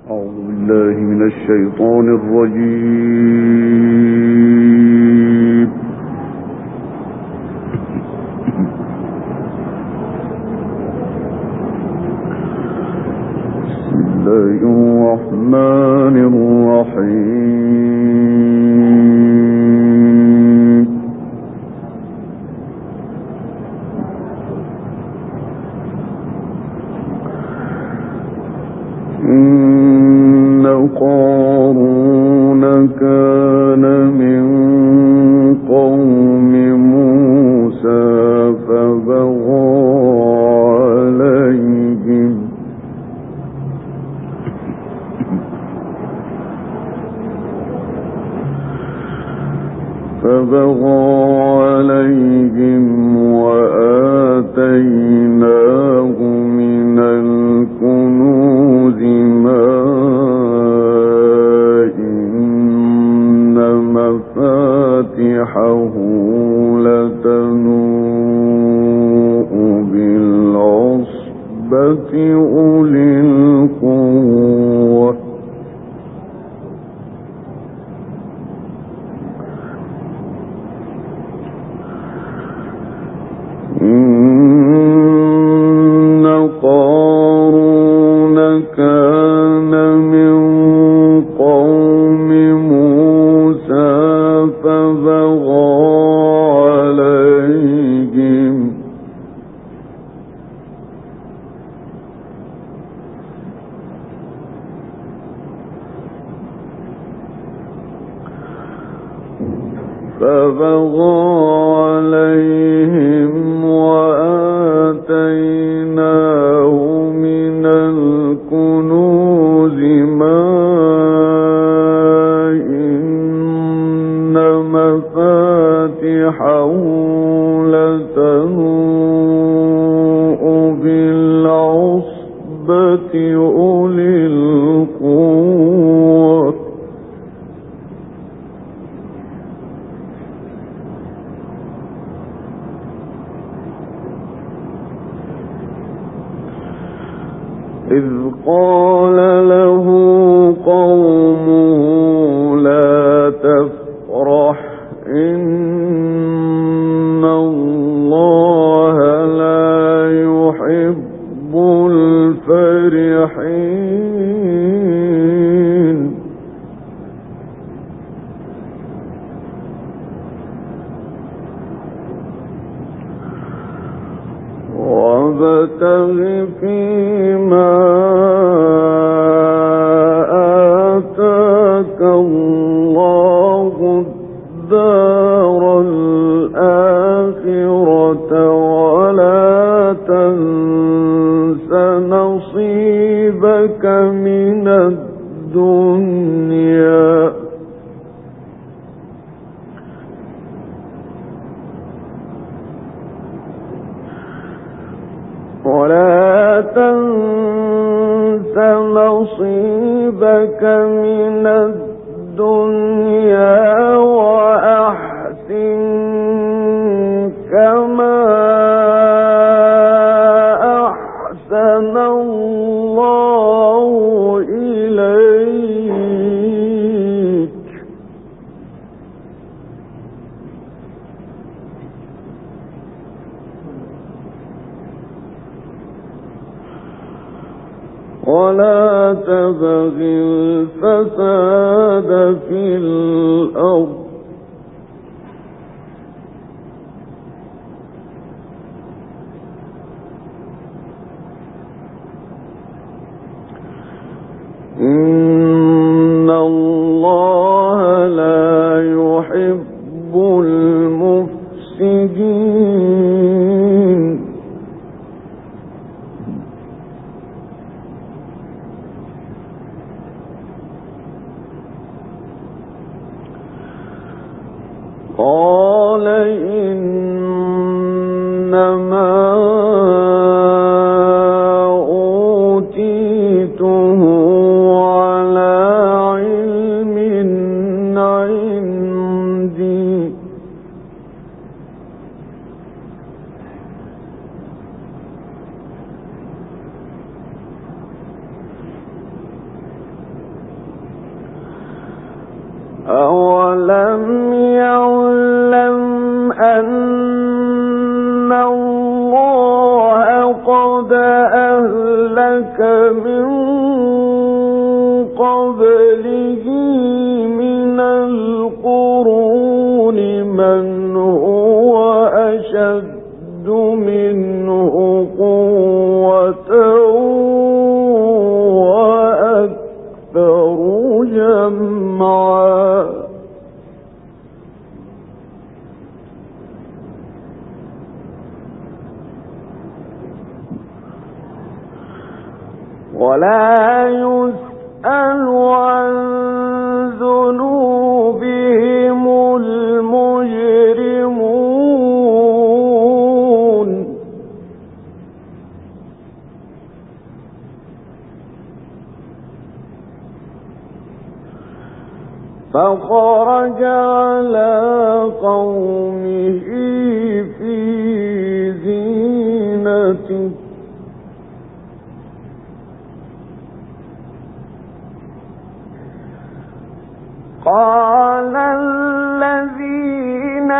أعوذ بالله من الشيطان الرجيم. بسم الله الرحمن الرحيم. إن قارون كان من قوم موسى فبغى عليهم وآتيناه من الكنوز ما إن مفاتحه لتنوء بالعصبة أولي القوة. إن قارون كان من قوم موسى فبغى عليهم وآتيناه من الكنوز ما إن مفاتحه لتنوء بالعصبة أولي القوة. إذ قال له قومه لا تفرح إن الله لا يحب الفرحين. وابتغ فيما آتاك الله الدار الآخرة ولا تنس نصيبك من الدنيا. ولا تنس نصيبك من الدنيا وأحسن كما أحسن الله إليك. ولا تبغ الفساد في الأرض إن الله لا يحب المفسدين. قال إنما أوتيته على علم عندي أولم يعلم أن الله قد أهلك من قبله من القرون من هو أشد منه قوة وأكثر جمعا ولا يسأل عن ذنوبهم المجرمون فخرج على قومه في زينته قال الذين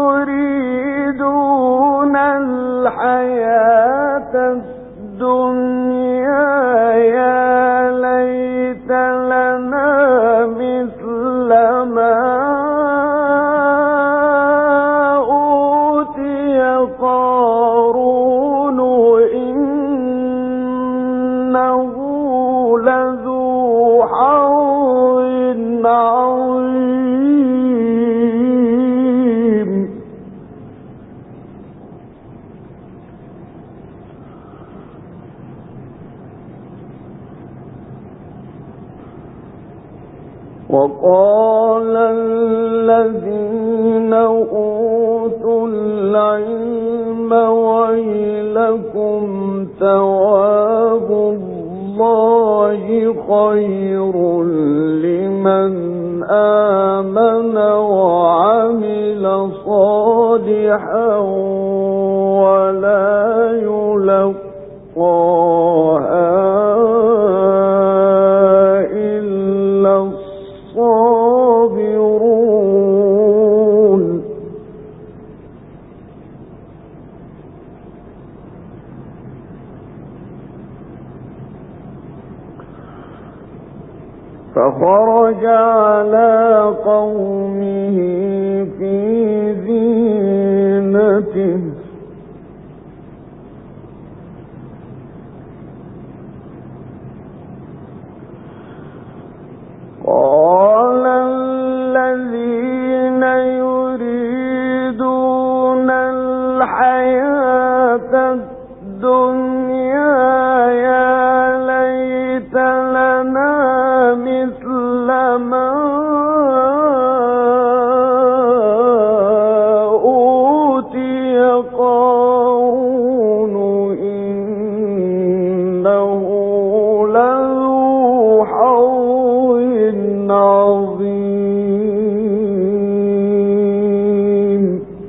يريدون الحياة الدنيا يا ليت لنا مثل ما أوتي قارون إنه لذو حظ عظيم وقال الذين أوتوا العلم ويلكم ثواب الله خير لمن آمن وعمل صالحا ولا يلقاها إلا الصابرون فخرج على قومه في زينته قال الذين يريدون الحياة الدنيا يا ليت لنا مثل ما أوتي قارون إنه لذو حظ عظيم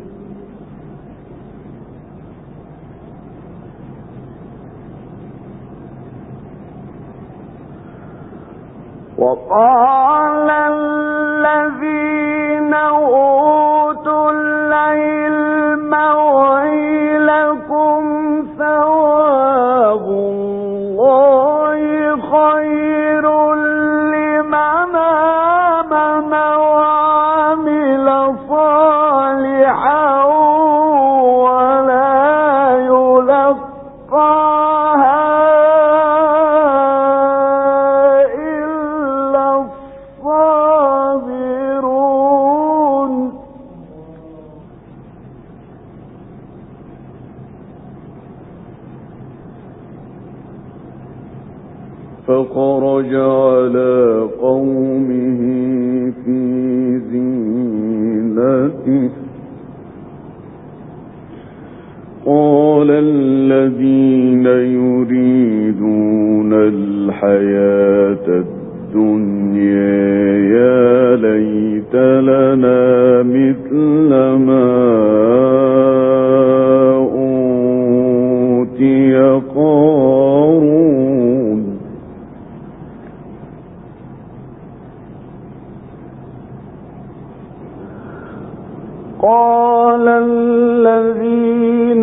وقال الذين أوتوا العلم ويلكم ثواب الله خير لمن آمن وعمل صالحا ولا يلقاها فخرج على قومه في زينته قال الذين يريدون الحياة الدنيا يا ليت لنا مثل ما أوتي قارون وقال الذين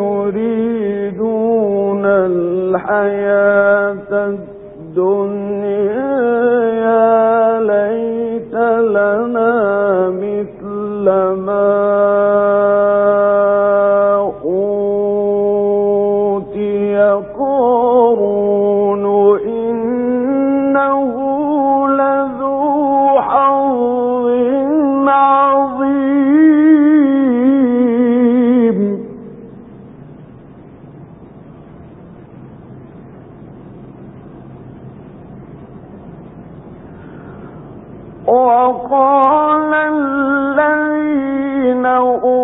يريدون الحياة الدنيا يا ليت لنا مثل ما أوتي قارون إنه لذو حظ عظيم. وقال الذين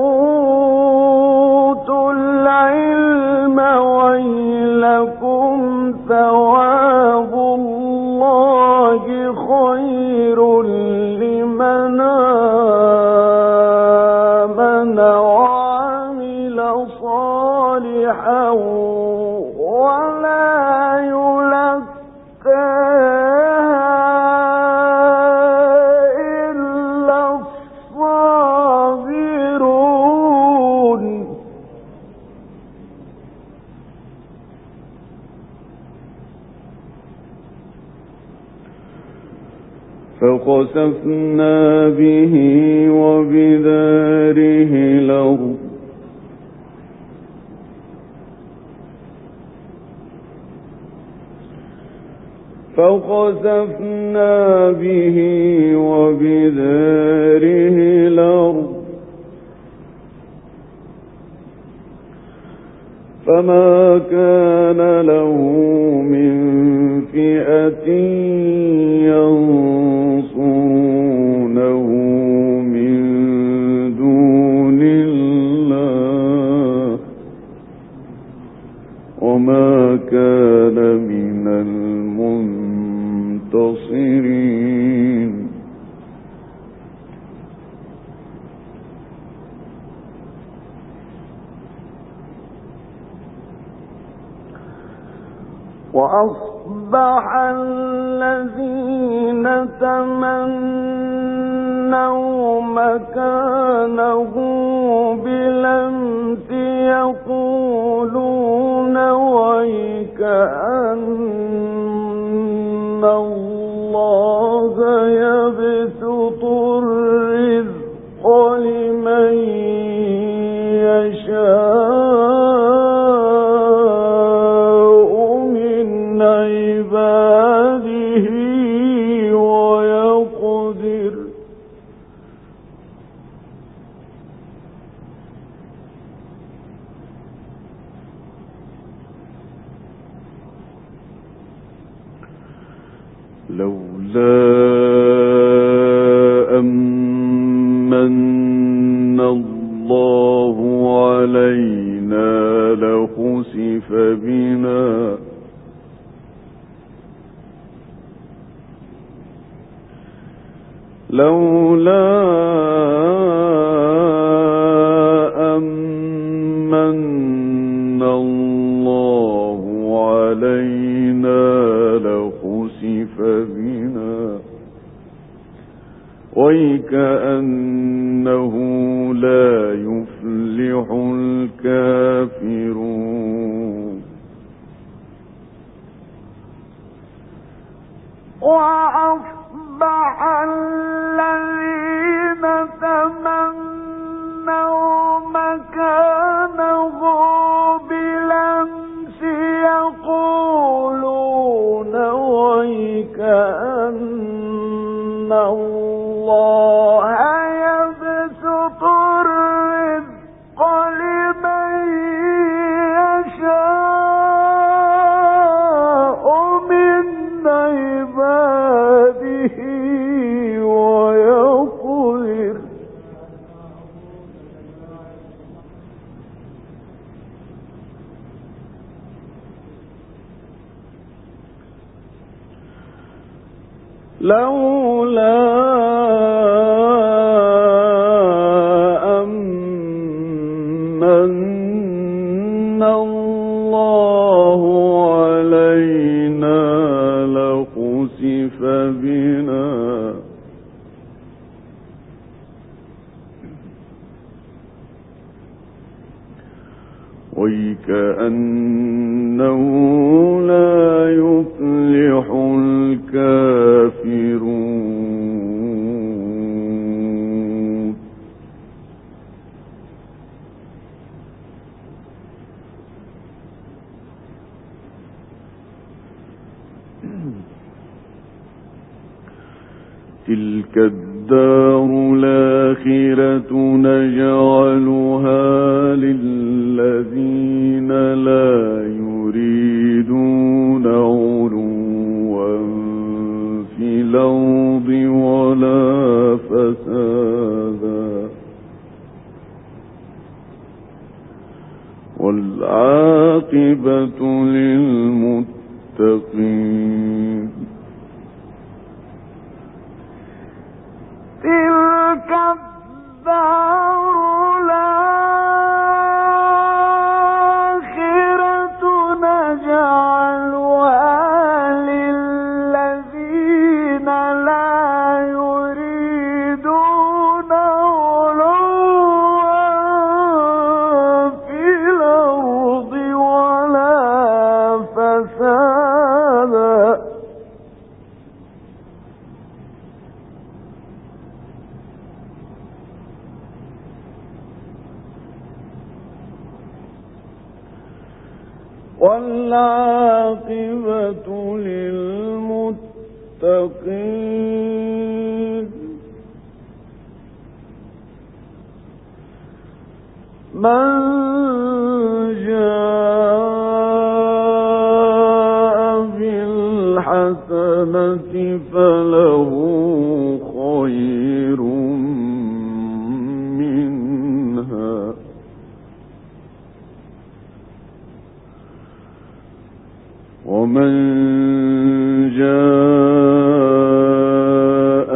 أوتوا العلم ويلكم ثواب الله خير لمن آمن وعمل صالحا ولا فخسفنا به وبداره الأرض فما كان له من فئة ينصرونه من دون الله وما كان من المنتصرين. وأصبح الذين تمنوا مكانه بالأمس يقولون ويكأن الله يبسط الرزق لمن يشاء عباده ويقدر لولا أمن الله علينا لخسف بنا لولا أمن الله علينا لخسف بنا ويكأنه لا يفلح الكافرون. وأصبح الذين تمنوا مكانه بالأمس يقولون ويكأن الله يبسط الرزق لمن يشاء من عباده ويقدر لولا أمن الله علينا لخسف بنا ويكأنه لا يفلح الكافرون. تلك الدار الآخرة نجعلها للذين لا يريدون علوا في الأرض ولا فسادا والعاقبة للمتقين. تلك الدار الآخرة نجعلها للذين لا يريدون علوا في الأرض ولا فسادا والعاقبة للمتقين. من جاء بالحسنة فله خير منها ومن جاء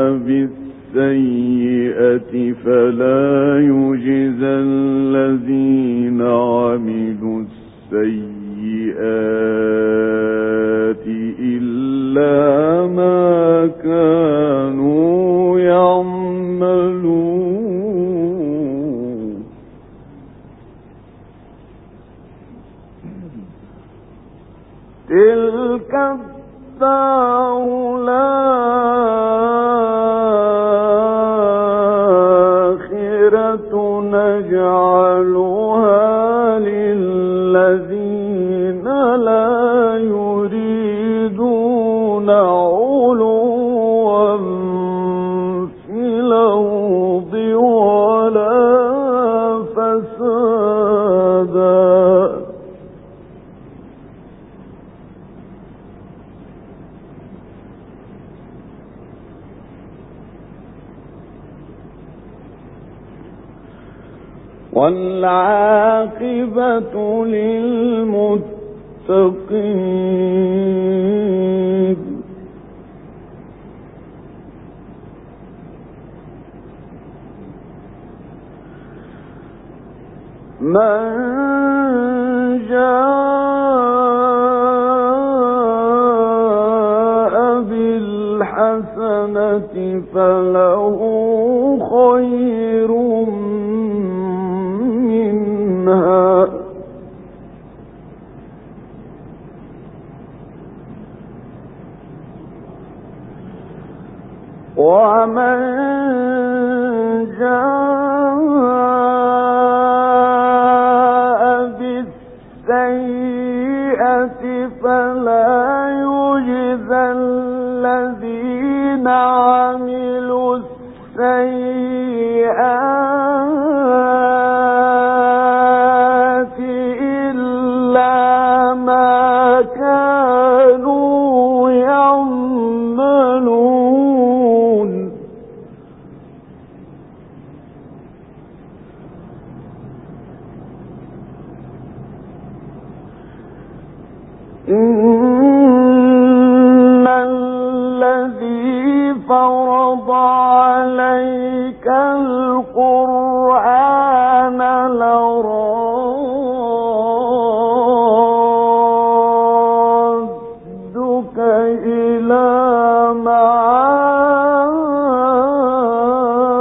بالسيئة فلا يجزى الذين عملوا السيئات إلا ما كانوا يعملون. تلك الدار الآخرة نجعلها للذين لا يريدون علوا في الأرض ولا فسادا والعاقبة للمتقين. من جاء بالحسنة فله خير منها ومن جاء بالسيئة فلا يجزى الذين عملوا السيئات إلا ما كانوا يعملون. إن الذي فرض عليك القرآن لرادك إلى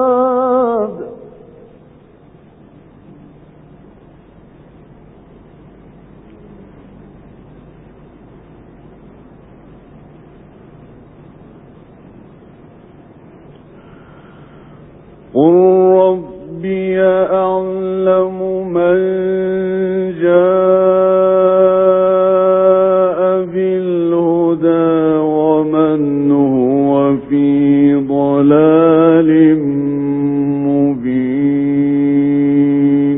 معاد قل ربي أعلم من جاء بالهدى ومن هو في ضلال مبين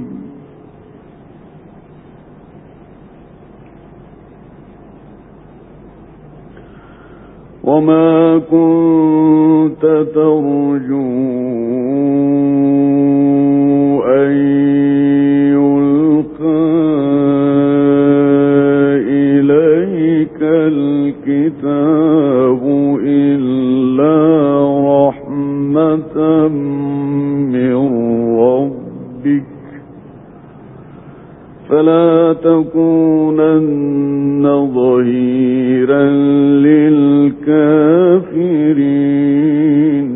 وما كنت ترجو أن يلقى إليك الكتاب إلا رحمة من ربك فلا تكونن ظهيرا للكافرين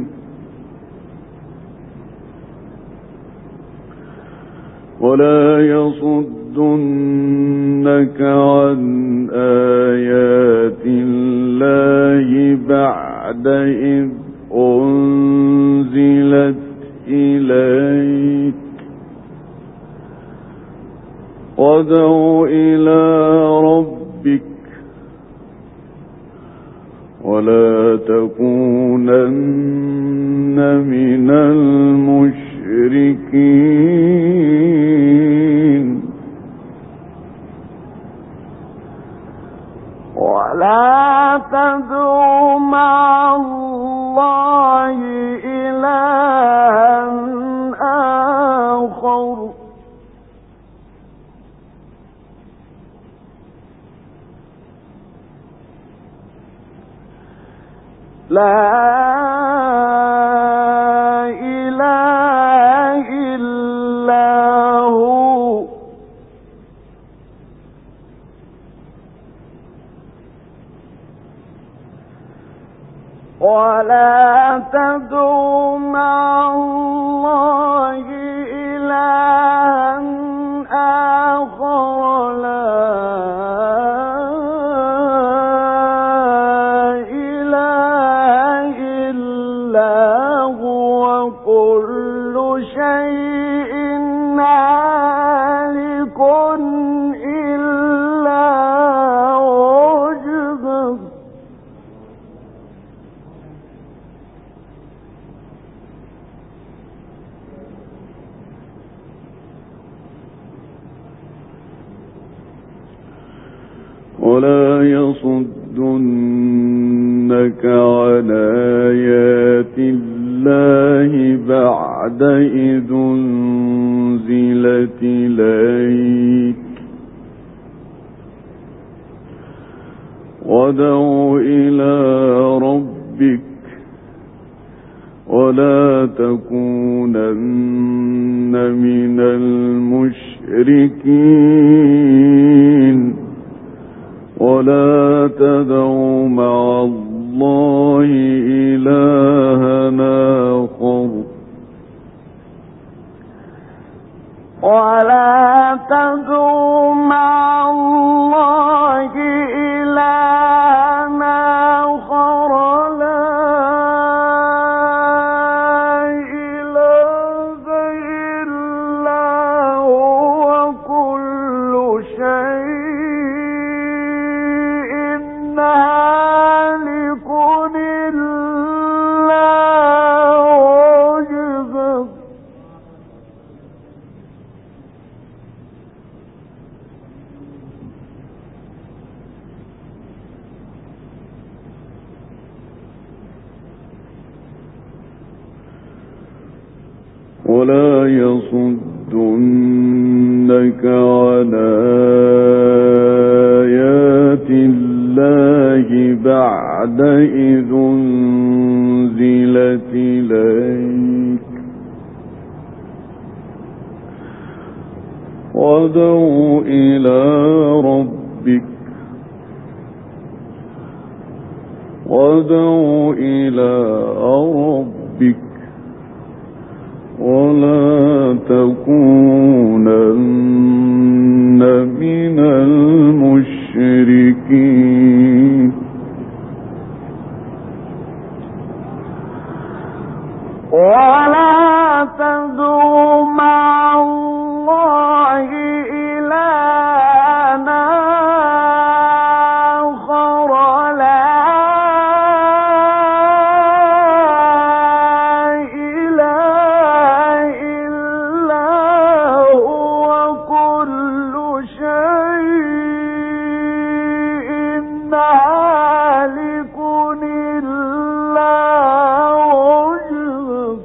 ولا يصدنك عن آيات الله بعد إذ أنزلت إليك وادع إلى ربك ولا تكونن من المشركين ولا تدع مع الله إلها آخر لا إله إلا هو ولا تدع مع الله إلها آخر لا إله إلا هو كل شيء هالك إلا وجهه ولا يصدنك عن آيات الله بعد إذ أنزلت إليك وادع إلى ربك ولا تكونن من المشركين ولا تدع مع الله إلها آخر ولا تدع مع الله إلها آخر لا إله إلا هو كل شيء هالك إلا وجهه ولا يصدنك عن آيات الله بعد إذ أنزلت إليك وادع إلى ربك ولا تكونن من المشركين ولا تدعوا مع الله إلهًا آخر لا إله إلا هو كل شيء هالك إلا وجهه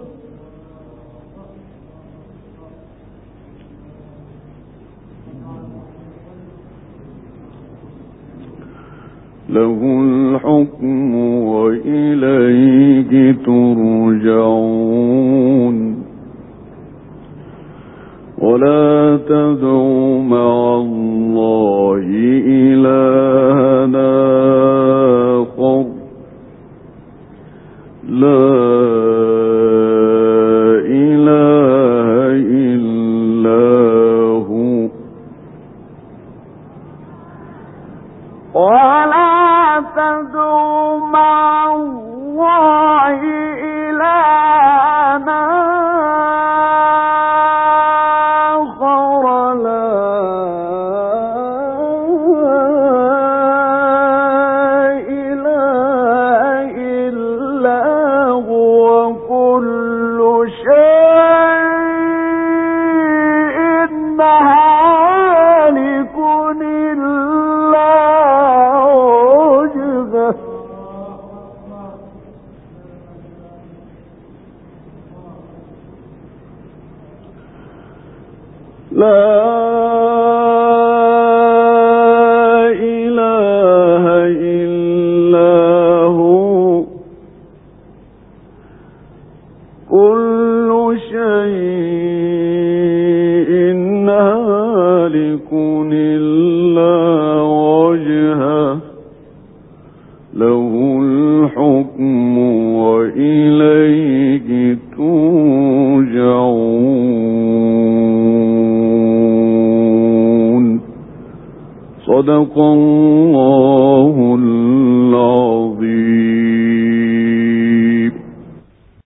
له الحكم وإليه ترجعون ولا تدعوا مع الله إلهًا آخر لا إله إلا هو ولا تدعوا مع الله إلهًا آخر لا إله إلا هو كل شيء هالك إلا وجهه لا إله إلا هو كل شيء هالك إلا وجهه له الحكم وإليه ترجعون صدق الله العظيم.